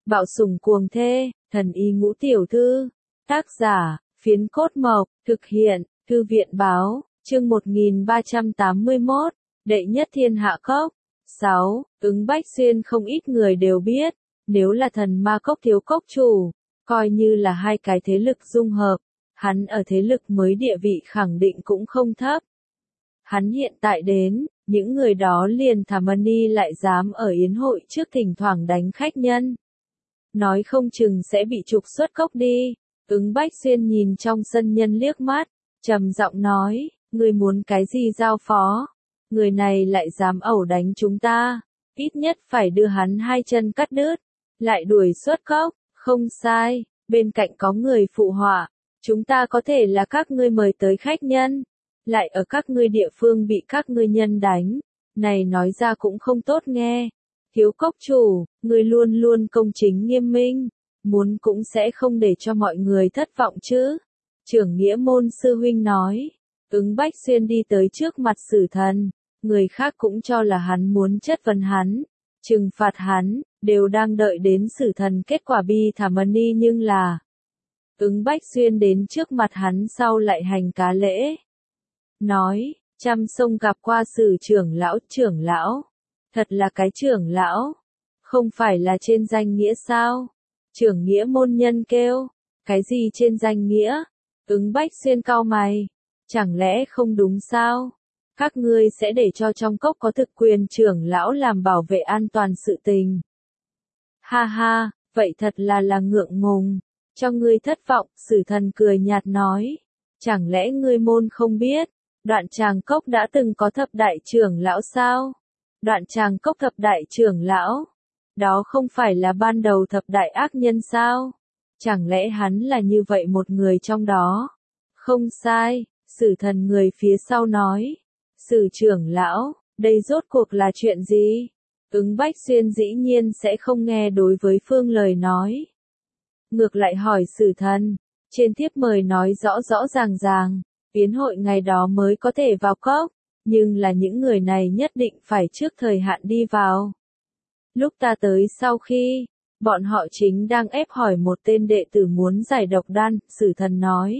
Bạo sủng cuồng thê, thần y ngũ tiểu thư. Tác giả, Phiến Cốt Mộc, thực hiện, Thư viện báo, chương 1381, đệ nhất thiên hạ cốc. 6. Ứng Bách Xuyên không ít người đều biết, nếu là thần ma cốc thiếu cốc chủ, coi như là hai cái thế lực dung hợp, hắn ở thế lực mới địa vị khẳng định cũng không thấp. Hắn hiện tại đến, những người đó liền thả money lại dám ở yến hội trước thỉnh thoảng đánh khách nhân. Nói không chừng sẽ bị trục xuất cốc đi. Ứng Bách Xuyên nhìn trong sân nhân liếc mắt, trầm giọng nói, ngươi muốn cái gì giao phó? Người này lại dám ẩu đánh chúng ta, ít nhất phải đưa hắn hai chân cắt đứt, lại đuổi xuất cốc. Không sai, bên cạnh có người phụ họa, chúng ta có thể là các ngươi mời tới khách nhân, lại ở các ngươi địa phương bị các ngươi nhân đánh, này nói ra cũng không tốt nghe. Thiếu cốc chủ, ngươi luôn luôn công chính nghiêm minh, muốn cũng sẽ không để cho mọi người thất vọng chứ. Trưởng nghĩa môn sư huynh nói. Ứng Bách Xuyên đi tới trước mặt Sử Thần, người khác cũng cho là hắn muốn chất vấn hắn, trừng phạt hắn, đều đang đợi đến Sử Thần kết quả bi thả money, nhưng là Ứng Bách Xuyên đến trước mặt hắn sau lại hành cá lễ. Nói, trăm sông gặp qua Sử trưởng lão, thật là cái trưởng lão, không phải là trên danh nghĩa sao? Trưởng nghĩa môn nhân kêu, cái gì trên danh nghĩa? Ứng Bách Xuyên cau mày, chẳng lẽ không đúng sao? Các ngươi sẽ để cho trong cốc có thực quyền trưởng lão làm bảo vệ an toàn sự tình. Ha ha, vậy thật là ngượng ngùng, cho ngươi thất vọng. Sử Thần cười nhạt nói, chẳng lẽ ngươi môn không biết, Đoạn Tràng Cốc đã từng có thập đại trưởng lão sao? Đoạn Tràng Cốc thập đại trưởng lão, đó không phải là ban đầu thập đại ác nhân sao? Chẳng lẽ hắn là như vậy một người trong đó? Không sai, Sử Thần người phía sau nói. Sử trưởng lão, đây rốt cuộc là chuyện gì? Ứng Bách Xuyên dĩ nhiên sẽ không nghe đối với phương lời nói. Ngược lại hỏi Sử Thần, trên thiếp mời nói rõ ràng, yến hội ngày đó mới có thể vào cốc, nhưng là những người này nhất định phải trước thời hạn đi vào. Lúc ta tới sau khi, bọn họ chính đang ép hỏi một tên đệ tử muốn giải độc đan. Sử Thần nói,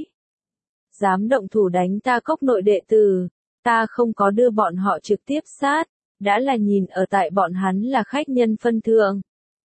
dám động thủ đánh ta cốc nội đệ tử, ta không có đưa bọn họ trực tiếp sát, đã là nhìn ở tại bọn hắn là khách nhân phân thượng.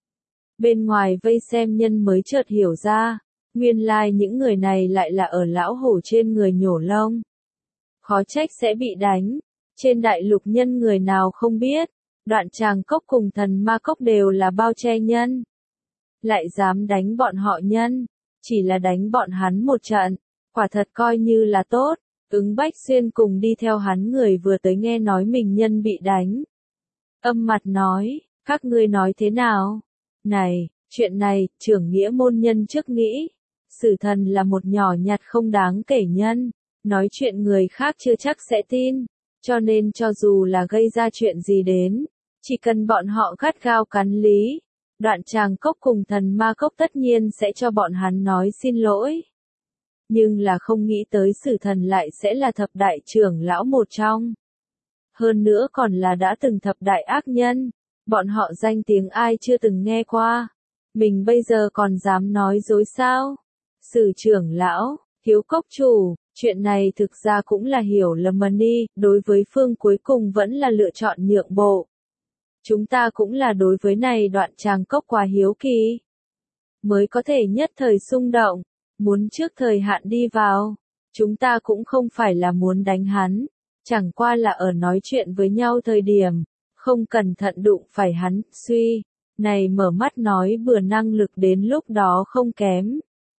Bên ngoài vây xem nhân mới chợt hiểu ra, nguyên lai những người này lại là ở lão hổ trên người nhổ lông. Khó trách sẽ bị đánh, trên đại lục nhân người nào không biết, Đoạn Tràng Cốc cùng thần ma cốc đều là bao che nhân. Lại dám đánh bọn họ nhân, chỉ là đánh bọn hắn một trận, quả thật coi như là tốt. Ứng Bách Xuyên cùng đi theo hắn người vừa tới nghe nói mình nhân bị đánh. Âm mặt nói, các ngươi nói thế nào? Này, chuyện này, trưởng nghĩa môn nhân trước nghĩ. Sử Thần là một nhỏ nhặt không đáng kể nhân, nói chuyện người khác chưa chắc sẽ tin, cho nên cho dù là gây ra chuyện gì đến, chỉ cần bọn họ gắt gao cắn lý, Đoạn Tràng Cốc cùng thần ma cốc tất nhiên sẽ cho bọn hắn nói xin lỗi. Nhưng là không nghĩ tới Sử Thần lại sẽ là thập đại trưởng lão một trong. Hơn nữa còn là đã từng thập đại ác nhân, bọn họ danh tiếng ai chưa từng nghe qua. Mình bây giờ còn dám nói dối sao? Sử trưởng lão, thiếu cốc chủ, chuyện này thực ra cũng là hiểu lầm money, đối với phương cuối cùng vẫn là lựa chọn nhượng bộ. Chúng ta cũng là đối với này Đoạn Tràng Cốc quá hiếu kỳ, mới có thể nhất thời xung động, muốn trước thời hạn đi vào. Chúng ta cũng không phải là muốn đánh hắn, chẳng qua là ở nói chuyện với nhau thời điểm, không cẩn thận đụng phải hắn. Suy, này mở mắt nói bừa năng lực đến lúc đó không kém.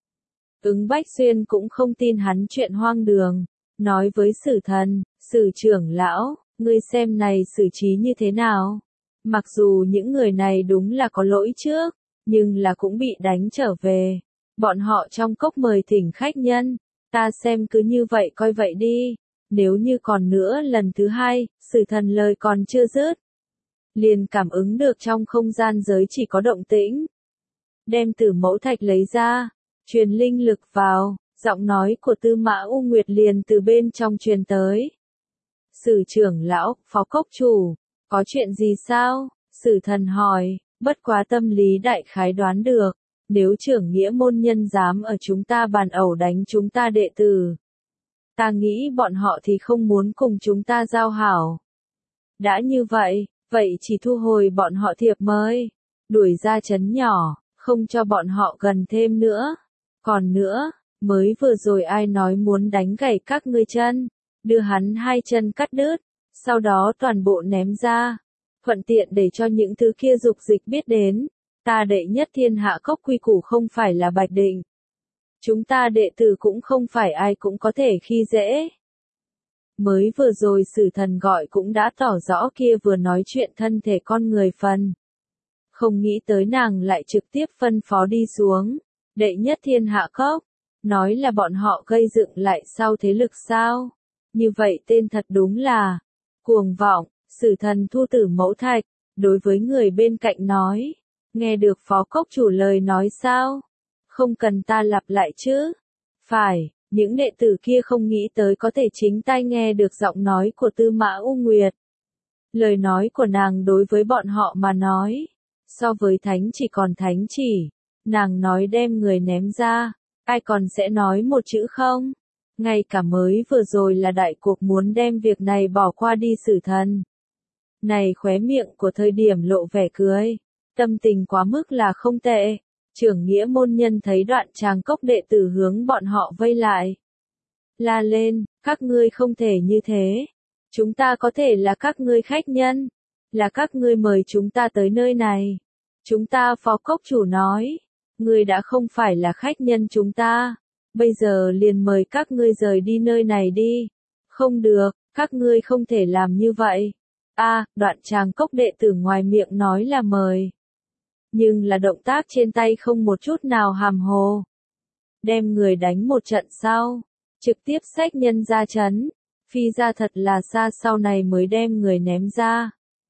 Ứng Bách Xuyên cũng không tin hắn chuyện hoang đường, nói với Sử Thần, Sử trưởng lão, ngươi xem này xử trí như thế nào? Mặc dù những người này đúng là có lỗi trước, nhưng là cũng bị đánh trở về. Bọn họ trong cốc mời thỉnh khách nhân, ta xem cứ như vậy coi vậy đi. Nếu như còn nữa lần thứ hai, Sử Thần lời còn chưa dứt, liền cảm ứng được trong không gian giới chỉ có động tĩnh. Đem Tử Mẫu Thạch lấy ra, truyền linh lực vào, giọng nói của Tư Mã U Nguyệt liền từ bên trong truyền tới. Sử trưởng lão, phó cốc chủ, có chuyện gì sao? Sử Thần hỏi, Bất quá tâm lý đại khái đoán được, nếu trưởng nghĩa môn nhân dám ở chúng ta bàn ẩu đánh chúng ta đệ tử. Ta nghĩ bọn họ thì không muốn cùng chúng ta giao hảo. Đã như vậy, vậy chỉ thu hồi bọn họ thiệp mời, đuổi ra trấn nhỏ, không cho bọn họ gần thêm nữa. Còn nữa, mới vừa rồi ai nói muốn đánh gãy các ngươi chân, đưa hắn hai chân cắt đứt, sau đó toàn bộ ném ra, thuận tiện để cho những thứ kia dục dịch biết đến, ta đệ nhất thiên hạ cốc quy củ không phải là bạch định. Chúng ta đệ tử cũng không phải ai cũng có thể khi dễ. Mới vừa rồi Sử Thần gọi cũng đã tỏ rõ kia vừa nói chuyện thân thể con người phần. Không nghĩ tới nàng lại trực tiếp phân phó đi xuống, đệ nhất thiên hạ cốc, nói là bọn họ gây dựng lại sau thế lực sao. Như vậy tên thật đúng là cuồng vọng. Sử Thần thu tử mẫu thạch, đối với người bên cạnh nói, nghe được phó cốc chủ lời nói sao? Không cần ta lặp lại chứ? Phải, những đệ tử kia không nghĩ tới có thể chính tai nghe được giọng nói của Tư Mã U Nguyệt. Lời nói của nàng đối với bọn họ mà nói, so với thánh chỉ còn thánh chỉ, nàng nói đem người ném ra, ai còn sẽ nói một chữ không? Ngay cả mới vừa rồi là đại cuộc muốn đem việc này bỏ qua đi Sử Thần. Này khóe miệng của thời điểm lộ vẻ cười, tâm tình quá mức là không tệ. Trưởng nghĩa môn nhân thấy đoạn tràng cốc đệ tử hướng bọn họ vây lại. La lên, các ngươi không thể như thế. Chúng ta có thể là các ngươi khách nhân. Là các ngươi mời chúng ta tới nơi này. Chúng ta phó cốc chủ nói. Ngươi đã không phải là khách nhân chúng ta. Bây giờ liền mời các ngươi rời đi nơi này đi. Không được, các ngươi không thể làm như vậy. Đoạn tràng cốc đệ tử ngoài miệng nói là mời. Nhưng là động tác trên tay không một chút nào hàm hồ. Đem người đánh một trận sau, trực tiếp xách nhân ra trấn, phi ra thật là xa sau này mới đem người ném ra.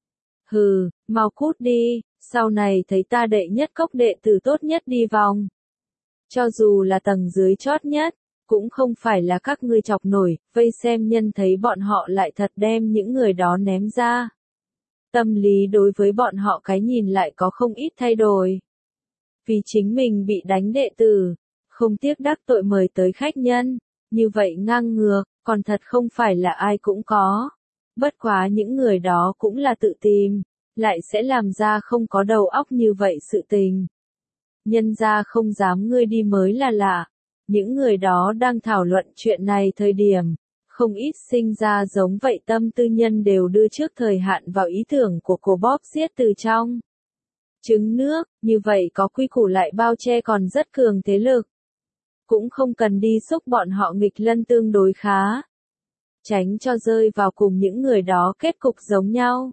Hừ, mau cút đi, sau này thấy ta đệ nhất cốc đệ tử tốt nhất đi vòng. Cho dù là tầng dưới chót nhất, cũng không phải là các ngươi chọc nổi, vây xem nhân thấy bọn họ lại thật đem những người đó ném ra. Tâm lý đối với bọn họ cái nhìn lại có không ít thay đổi. Vì chính mình bị đánh đệ tử, không tiếc đắc tội mời tới khách nhân, như vậy ngang ngược, còn thật không phải là ai cũng có. Bất quá những người đó cũng là tự tìm, lại sẽ làm ra không có đầu óc như vậy sự tình. Nhân ra không dám ngươi đi mới là lạ. Những người đó đang thảo luận chuyện này thời điểm, không ít sinh ra giống vậy tâm tư nhân đều đưa trước thời hạn vào ý tưởng của cô bóp xiết từ trong. Trứng nước, như vậy có quy củ lại bao che còn rất cường thế lực. Cũng không cần đi xúc bọn họ nghịch lân tương đối khá. Tránh cho rơi vào cùng những người đó kết cục giống nhau.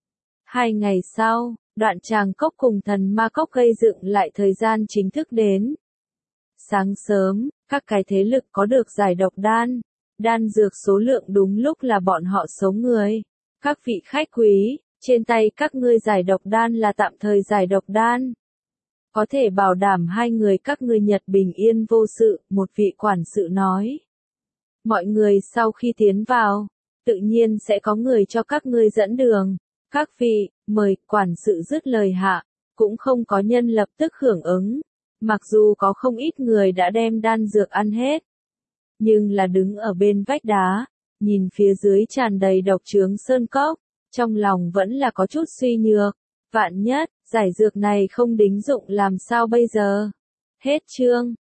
2 ngày sau, đoạn tràng cốc cùng thần ma cốc gây dựng lại thời gian chính thức đến. Sáng sớm, các cái thế lực có được giải độc đan. Đan dược số lượng đúng lúc là bọn họ số người. Các vị khách quý, trên tay các ngươi giải độc đan là tạm thời giải độc đan. Có thể bảo đảm 2 người các ngươi nhật bình yên vô sự, một vị quản sự nói. Mọi người sau khi tiến vào, tự nhiên sẽ có người cho các ngươi dẫn đường. Các vị, mời, quản sự dứt lời hạ, cũng không có nhân lập tức hưởng ứng. Mặc dù có không ít người đã đem đan dược ăn hết. Nhưng là đứng ở bên vách đá, nhìn phía dưới tràn đầy độc chướng sơn cốc, trong lòng vẫn là có chút suy nhược. Vạn nhất, giải dược này không đính dụng làm sao bây giờ? Hết chương.